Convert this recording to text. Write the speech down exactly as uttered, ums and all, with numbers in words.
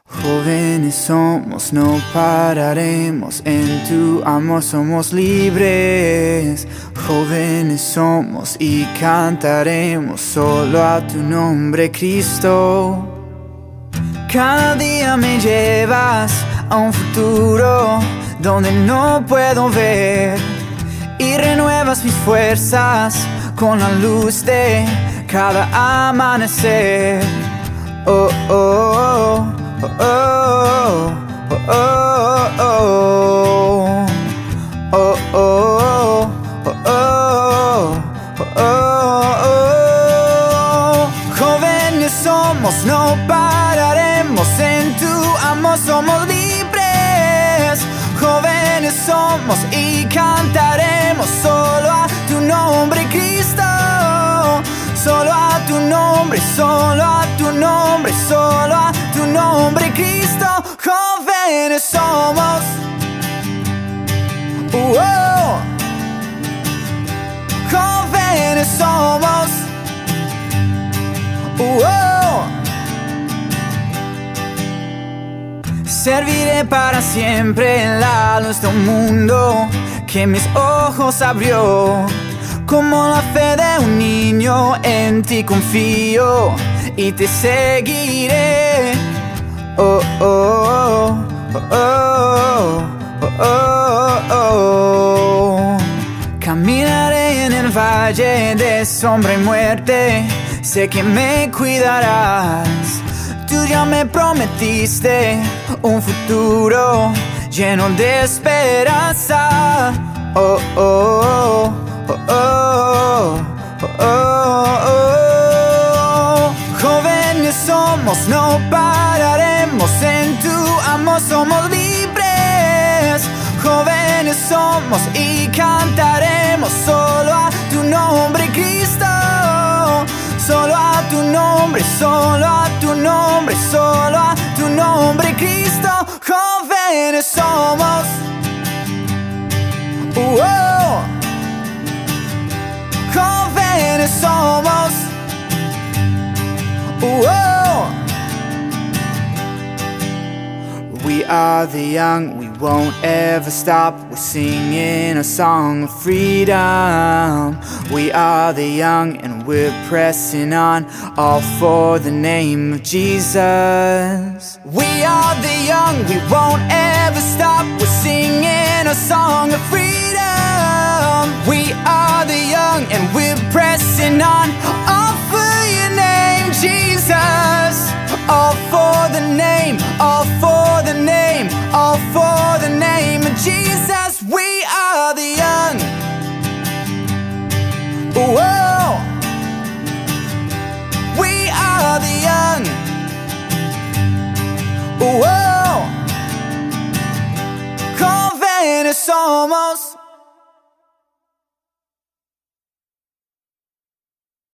Jóvenes somos, no pararemos, en tu amor somos libres. Jóvenes somos y cantaremos solo a tu nombre, Cristo. Cada día me llevas a un futuro donde no puedo ver, y renuevas mis fuerzas con la luz de cada amanecer. Oh, oh, oh. Oh, oh, oh, oh, oh, oh, oh, oh, oh, oh. Jóvenes somos, no pararemos, en tu amor somos libres. Jóvenes somos y cantaremos solo a tu nombre, Cristo. Solo a tu nombre, solo a tu nombre, solo a tu nombre, Cristo. Jóvenes somos. Uh -oh. Jóvenes somos. Uh -oh. Serviré para siempre en la luz de un mundo que mis ojos abrió. Como la fe de un niño, en ti confío y te seguiré. Oh, oh, oh, oh, oh, oh, oh. Caminaré en el valle de sombra y muerte, sé que me cuidarás. Tú ya me prometiste un futuro lleno de esperanza. Oh, oh, oh. Oh, oh, oh, oh, oh. Jóvenes somos, no pararemos, en tu amor somos libres. Jóvenes somos y cantaremos solo a tu nombre, Cristo. Solo a tu nombre, solo a tu nombre, solo a tu nombre, Cristo. Jóvenes somos. Uh -oh. Jóvenes somos. Uh -oh. We are the young, we won't ever stop. We're singing a song of freedom. We are the young and we're pressing on, all for the name of Jesus. We are the young, we won't ever stop. We're singing a song of freedom. We are the young and we're pressing on, all for your name, Jesus. All for the name, all for the name, all for the name of Jesus. We are the young. Whoa. We are the young. Whoa. Jóvenes somos.